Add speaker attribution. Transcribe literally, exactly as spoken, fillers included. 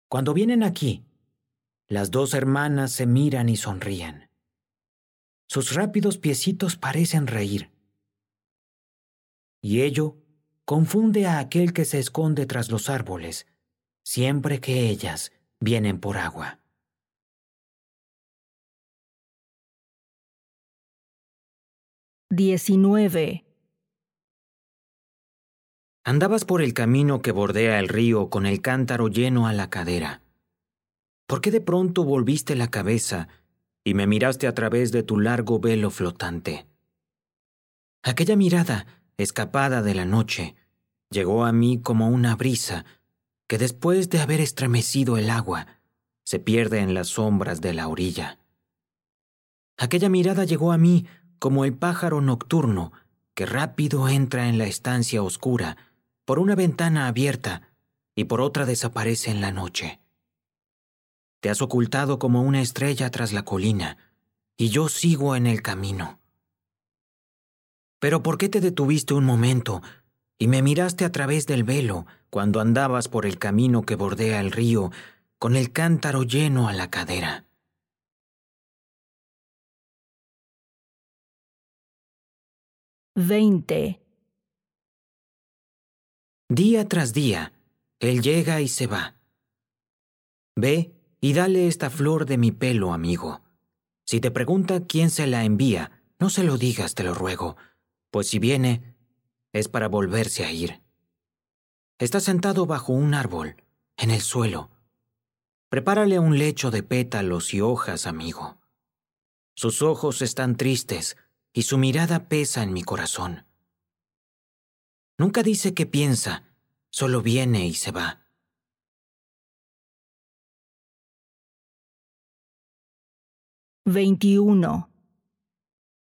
Speaker 1: Cuando vienen aquí, las dos hermanas se miran y sonríen. Sus rápidos piecitos parecen reír. Y ello confunde a aquel que se esconde tras los árboles, siempre que ellas vienen por agua.
Speaker 2: diecinueve.
Speaker 1: Andabas por el camino que bordea el río con el cántaro lleno a la cadera. ¿Por qué de pronto volviste la cabeza y me miraste a través de tu largo velo flotante? Aquella mirada, escapada de la noche, llegó a mí como una brisa que después de haber estremecido el agua, se pierde en las sombras de la orilla. Aquella mirada llegó a mí como el pájaro nocturno que rápido entra en la estancia oscura por una ventana abierta y por otra desaparece en la noche. Te has ocultado como una estrella tras la colina, y yo sigo en el camino. Pero ¿por qué te detuviste un momento y me miraste a través del velo cuando andabas por el camino que bordea el río con el cántaro lleno a la cadera?
Speaker 2: veinte.
Speaker 1: Día tras día, él llega y se va. Ve y dale esta flor de mi pelo, amigo. Si te pregunta quién se la envía, no se lo digas, te lo ruego, pues si viene, es para volverse a ir. Está sentado bajo un árbol, en el suelo. Prepárale un lecho de pétalos y hojas, amigo. Sus ojos están tristes y su mirada pesa en mi corazón. Nunca dice qué piensa, solo viene y se va.
Speaker 2: veintiuno.